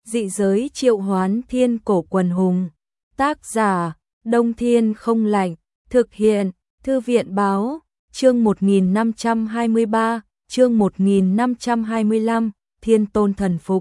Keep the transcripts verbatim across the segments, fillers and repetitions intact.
Dị giới triệu hoán thiên cổ quần hùng. Tác giả, Đông Thiên không lạnh. Thực hiện, Thư viện báo, chương một nghìn năm trăm hai mươi ba, chương một nghìn năm trăm hai mươi lăm, Thiên Tôn thần phục.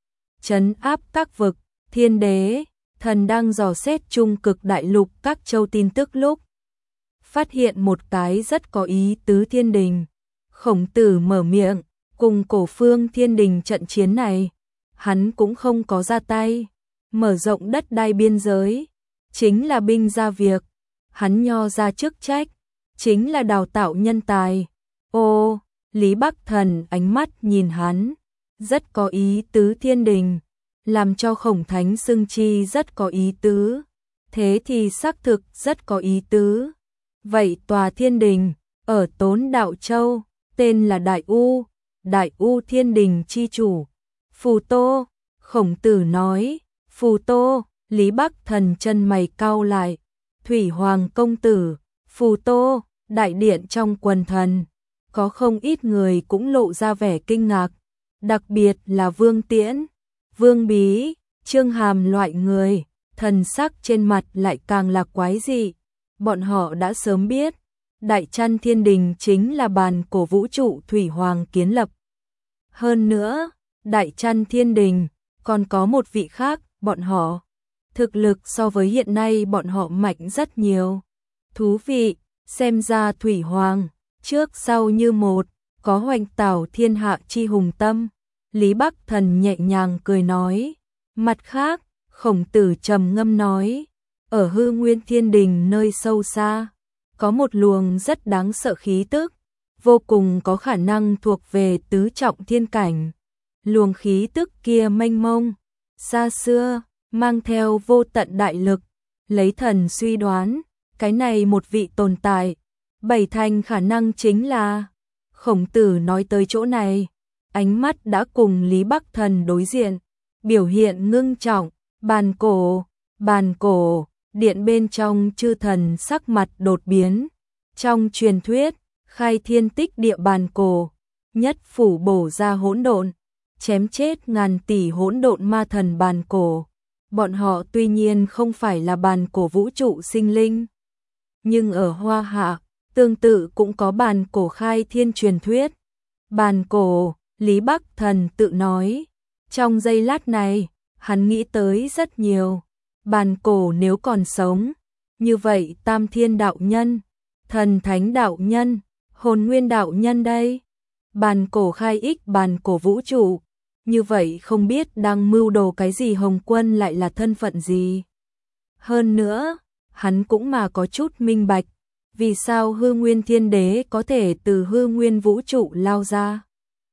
Trấn áp các vực, Thiên Đế, thần đang dò xét trung cực đại lục các châu tin tức lúc. Phát hiện một cái rất có ý tứ thiên đình. Khổng Tử mở miệng, cùng cổ phương thiên đình trận chiến này. Hắn cũng không có ra tay, mở rộng đất đai biên giới, chính là binh ra việc. Hắn nho ra chức trách, chính là đào tạo nhân tài. Ô, Lý Bắc Thần ánh mắt nhìn hắn, rất có ý tứ thiên đình, làm cho Khổng Thánh xưng chi rất có ý tứ. Thế thì xác thực rất có ý tứ. Vậy tòa thiên đình, ở Tốn Đạo Châu, tên là Đại U, Đại U thiên đình chi chủ. Phù Tô, Khổng Tử nói, Phù Tô, Lý Bắc Thần chân mày cau lại. Thủy Hoàng công tử, Phù Tô, đại điện trong quần thần, có không ít người cũng lộ ra vẻ kinh ngạc, đặc biệt là Vương Tiễn, Vương Bí, Trương Hàm loại người, thần sắc trên mặt lại càng là quái dị. Bọn họ đã sớm biết, Đại Trăn Thiên Đình chính là bàn cổ vũ trụ Thủy Hoàng kiến lập. Hơn nữa, Đại Trăn Thiên Đình còn có một vị khác, bọn họ thực lực so với hiện nay bọn họ mạnh rất nhiều. Thú vị, xem ra Thủy Hoàng trước sau như một, có hoành tảo thiên hạ chi hùng tâm. Lý Bắc Thần nhẹ nhàng cười nói. Mặt khác, Khổng Tử trầm ngâm nói, ở Hư Nguyên Thiên Đình nơi sâu xa, có một luồng rất đáng sợ khí tức, vô cùng có khả năng thuộc về tứ trọng thiên cảnh. Luồng khí tức kia mênh mông, xa xưa, mang theo vô tận đại lực. Lấy thần suy đoán, cái này một vị tồn tại, bảy thành khả năng chính là. Khổng Tử nói tới chỗ này, ánh mắt đã cùng Lý Bắc Thần đối diện, biểu hiện ngưng trọng. Bàn cổ, bàn cổ, điện bên trong chư thần sắc mặt đột biến. Trong truyền thuyết, khai thiên tích địa bàn cổ, nhất phủ bổ ra hỗn độn, chém chết ngàn tỷ hỗn độn ma thần bàn cổ. Bọn họ tuy nhiên không phải là bàn cổ vũ trụ sinh linh, nhưng ở Hoa Hạ, tương tự cũng có bàn cổ khai thiên truyền thuyết. Bàn cổ, Lý Bắc Thần tự nói. Trong giây lát này, hắn nghĩ tới rất nhiều. Bàn cổ nếu còn sống, như vậy Tam Thiên đạo nhân, Thần Thánh đạo nhân, Hồn Nguyên đạo nhân đây. Bàn cổ khai ích bàn cổ vũ trụ, như vậy không biết đang mưu đồ cái gì, Hồng Quân lại là thân phận gì. Hơn nữa, hắn cũng mà có chút minh bạch, vì sao Hư Nguyên Thiên Đế có thể từ Hư Nguyên vũ trụ lao ra.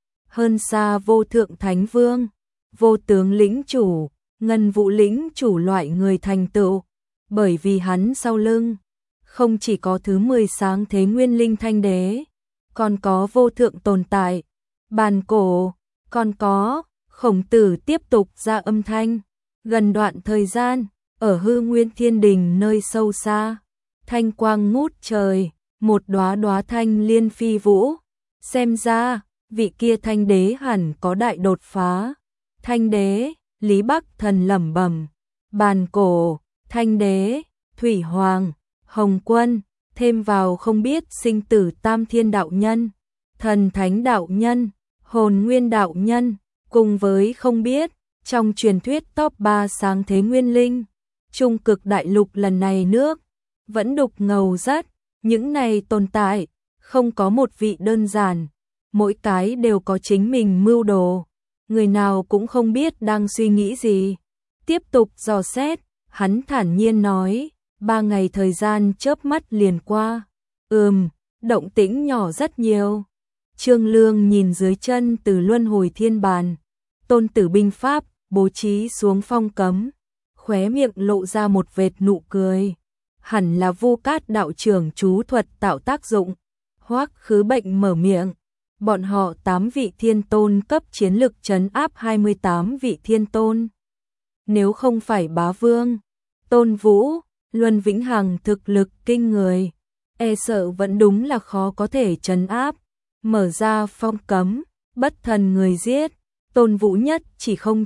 Hơn xa Vô Thượng Thánh Vương, Vô Tướng lĩnh chủ, Ngân Vũ lĩnh chủ loại người thành tựu, bởi vì hắn sau lưng không chỉ có thứ mười sáng thế Nguyên Linh Thanh Đế, còn có vô thượng tồn tại, bàn cổ, còn có. Khổng Tử tiếp tục ra âm thanh. Gần đoạn thời gian, ở Hư Nguyên Thiên Đình nơi sâu xa, thanh quang ngút trời, một đóa đóa thanh liên phi vũ. Xem ra, vị kia Thanh Đế hẳn có đại đột phá. Thanh Đế, Lý Bắc Thần lẩm bẩm. Bàn cổ, Thanh Đế, Thủy Hoàng, Hồng Quân, thêm vào không biết sinh tử Tam Thiên đạo nhân, Thần Thánh đạo nhân, Hồn Nguyên đạo nhân, cùng với không biết, trong truyền thuyết top ba sáng thế Nguyên Linh, trung cực đại lục lần này nước, vẫn đục ngầu rất. Những này tồn tại, không có một vị đơn giản, mỗi cái đều có chính mình mưu đồ, người nào cũng không biết đang suy nghĩ gì. Tiếp tục dò xét, hắn thản nhiên nói, ba ngày thời gian chớp mắt liền qua. Ừm, động tĩnh nhỏ rất nhiều. Trương Lương nhìn dưới chân từ luân hồi thiên bàn, Tôn Tử binh pháp, bố trí xuống phong cấm, khóe miệng lộ ra một vệt nụ cười. Hẳn là Vu Cát đạo trưởng chú thuật tạo tác dụng. Hoắc Khứ Bệnh mở miệng, bọn họ tám vị thiên tôn cấp chiến lực trấn áp hai mươi tám vị thiên tôn. Nếu không phải Bá Vương, Tôn Vũ, Luân Vĩnh Hằng thực lực kinh người, e sợ vẫn đúng là khó có thể trấn áp. Mở ra phong cấm, bất thần người giết, Tôn Vũ nhất chỉ không trung,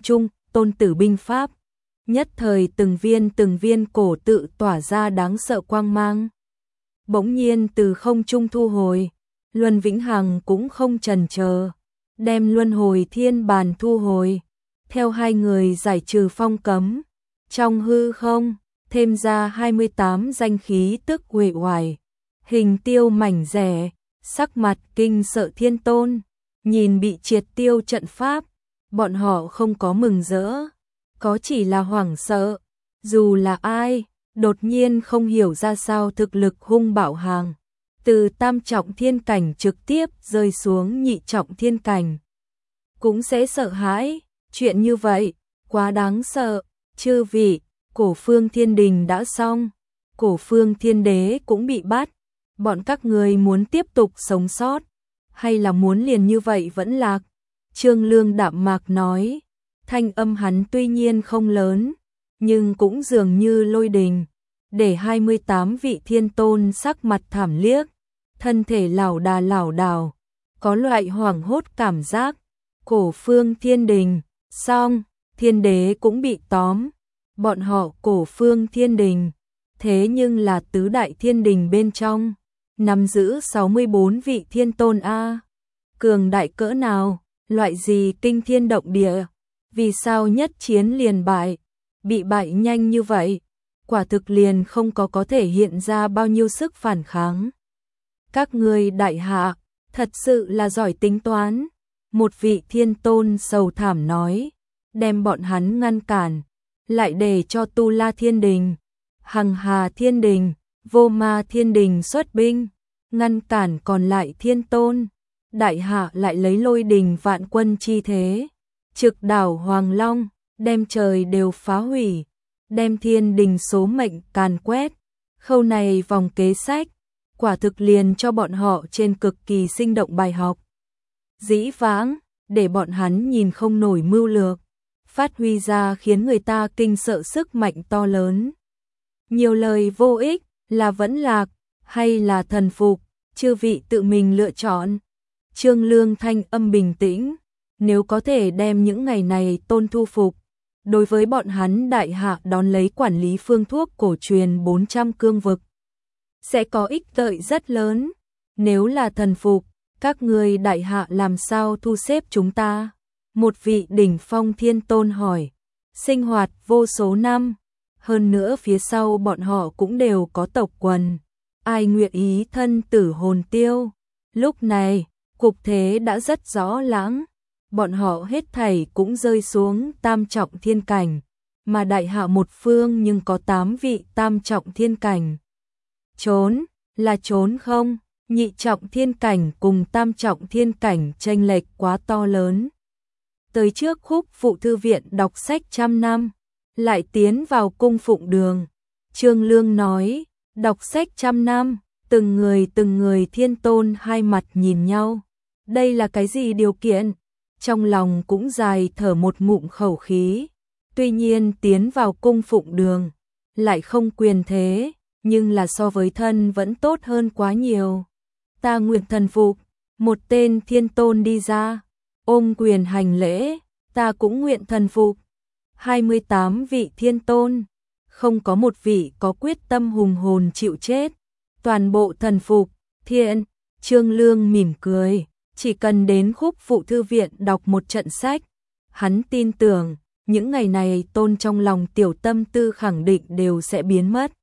tôn tử binh pháp. Nhất thời từng viên từng viên cổ tự tỏa ra đáng sợ quang mang. Bỗng nhiên từ không trung thu hồi, Luân Vĩnh Hằng cũng không chần chờ, đem luân hồi thiên bàn thu hồi, theo hai người giải trừ phong cấm. Trong hư không, thêm ra hai mươi tám danh khí tức uể oải, hình tiêu mảnh rẻ, sắc mặt kinh sợ thiên tôn, nhìn bị triệt tiêu trận pháp, bọn họ không có mừng rỡ, có chỉ là hoảng sợ, dù là ai, đột nhiên không hiểu ra sao thực lực hung bạo hàng, từ tam trọng thiên cảnh trực tiếp rơi xuống nhị trọng thiên cảnh. Cũng sẽ sợ hãi, chuyện như vậy, quá đáng sợ, chư vị, Cổ Phương Thiên Đình đã xong, Cổ Phương Thiên Đế cũng bị bắt, bọn các người muốn tiếp tục sống sót, hay là muốn liền như vậy vẫn lạc? Trương Lương đạm mạc nói, thanh âm hắn tuy nhiên không lớn, nhưng cũng dường như lôi đình, để hai mươi tám vị thiên tôn sắc mặt thảm liếc, thân thể lảo đà lảo đảo, có loại hoảng hốt cảm giác. Cổ Phương Thiên Đình, xong, Thiên Đế cũng bị tóm, bọn họ Cổ Phương Thiên Đình, thế nhưng là tứ đại thiên đình bên trong, nắm giữ sáu mươi bốn vị thiên tôn a, cường đại cỡ nào, loại gì kinh thiên động địa, vì sao nhất chiến liền bại, bị bại nhanh như vậy, quả thực liền không có có thể hiện ra bao nhiêu sức phản kháng. Các ngươi đại hạ, thật sự là giỏi tính toán, một vị thiên tôn sầu thảm nói, đem bọn hắn ngăn cản, lại để cho Tu La Thiên Đình, Hằng Hà Thiên Đình, Vô Ma Thiên Đình xuất binh, ngăn cản còn lại thiên tôn. Đại hạ lại lấy lôi đình vạn quân chi thế, trực đảo Hoàng Long, đem trời đều phá hủy, đem thiên đình số mệnh càn quét. Khâu này vòng kế sách, quả thực liền cho bọn họ trên cực kỳ sinh động bài học. Dĩ vãng, để bọn hắn nhìn không nổi mưu lược, phát huy ra khiến người ta kinh sợ sức mạnh to lớn. Nhiều lời vô ích, là vẫn lạc, hay là thần phục, chư vị tự mình lựa chọn. Trương Lương thanh âm bình tĩnh, nếu có thể đem những ngày này tôn thu phục, đối với bọn hắn đại hạ đón lấy quản lý phương thuốc cổ truyền bốn trăm cương vực, sẽ có ích lợi rất lớn. Nếu là thần phục, các người đại hạ làm sao thu xếp chúng ta? Một vị đỉnh phong thiên tôn hỏi, sinh hoạt vô số năm, hơn nữa phía sau bọn họ cũng đều có tộc quần, ai nguyện ý thân tử hồn tiêu? Lúc này, cục thế đã rất rõ lãng, bọn họ hết thảy cũng rơi xuống tam trọng thiên cảnh, mà đại hạ một phương nhưng có tám vị tam trọng thiên cảnh. Trốn, là trốn không? Nhị trọng thiên cảnh cùng tam trọng thiên cảnh chênh lệch quá to lớn. Tới trước khúc phụ thư viện đọc sách trăm năm, lại tiến vào cung phụng đường. Trương Lương nói, đọc sách trăm năm, từng người từng người thiên tôn hai mặt nhìn nhau. Đây là cái gì điều kiện? Trong lòng cũng dài thở một ngụm khẩu khí. Tuy nhiên tiến vào cung phụng đường, lại không quyền thế, nhưng là so với thân vẫn tốt hơn quá nhiều. Ta nguyện thần phục, một tên thiên tôn đi ra, ôm quyền hành lễ, ta cũng nguyện thần phục. hai mươi tám vị thiên tôn, không có một vị có quyết tâm hùng hồn chịu chết, toàn bộ thần phục. Thiện, Trương Lương mỉm cười, chỉ cần đến khúc phụ thư viện đọc một trận sách, hắn tin tưởng, những ngày này tôn trong lòng tiểu tâm tư khẳng định đều sẽ biến mất.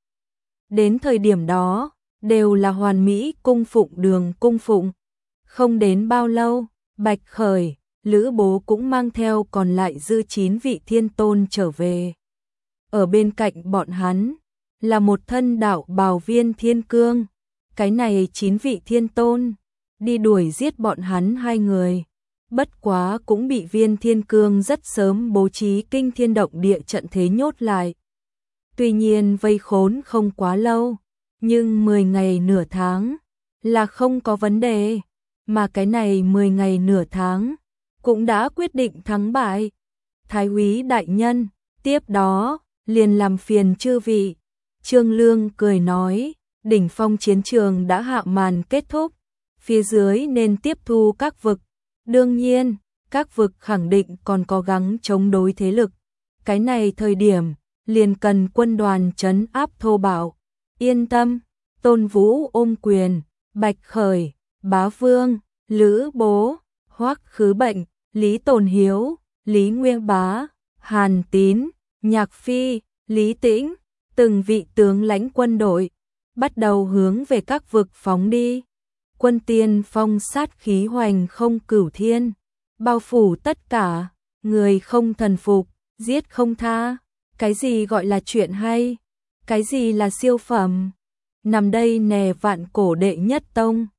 Đến thời điểm đó, đều là hoàn mỹ cung phụng đường cung phụng. Không đến bao lâu, Bạch Khởi, Lữ Bố cũng mang theo còn lại dư chín vị thiên tôn trở về. Ở bên cạnh bọn hắn, là một thân đạo bào Viên Thiên Cương. Cái này chín vị thiên tôn, đi đuổi giết bọn hắn hai người. Bất quá cũng bị Viên Thiên Cương rất sớm bố trí kinh thiên động địa trận thế nhốt lại. Tuy nhiên vây khốn không quá lâu, nhưng mười ngày nửa tháng là không có vấn đề, mà cái này mười ngày nửa tháng cũng đã quyết định thắng bại. Thái úy đại nhân, tiếp đó liền làm phiền chư vị. Trương Lương cười nói, đỉnh phong chiến trường đã hạ màn kết thúc, phía dưới nên tiếp thu các vực. Đương nhiên, các vực khẳng định còn có gắng chống đối thế lực cái này thời điểm, liền cần quân đoàn trấn áp thô bạo. Yên tâm, Tôn Vũ ôm quyền, Bạch Khởi, Bá Vương, Lữ Bố, Hoắc Khứ Bệnh, Lý Tồn Hiếu, Lý Nguyên Bá, Hàn Tín, Nhạc Phi, Lý Tĩnh, từng vị tướng lãnh quân đội, bắt đầu hướng về các vực phóng đi. Quân tiên phong sát khí hoành không cửu thiên, bao phủ tất cả, người không thần phục, giết không tha. Cái gì gọi là chuyện hay? Cái gì là siêu phẩm? Nằm đây nè vạn cổ đệ nhất tông.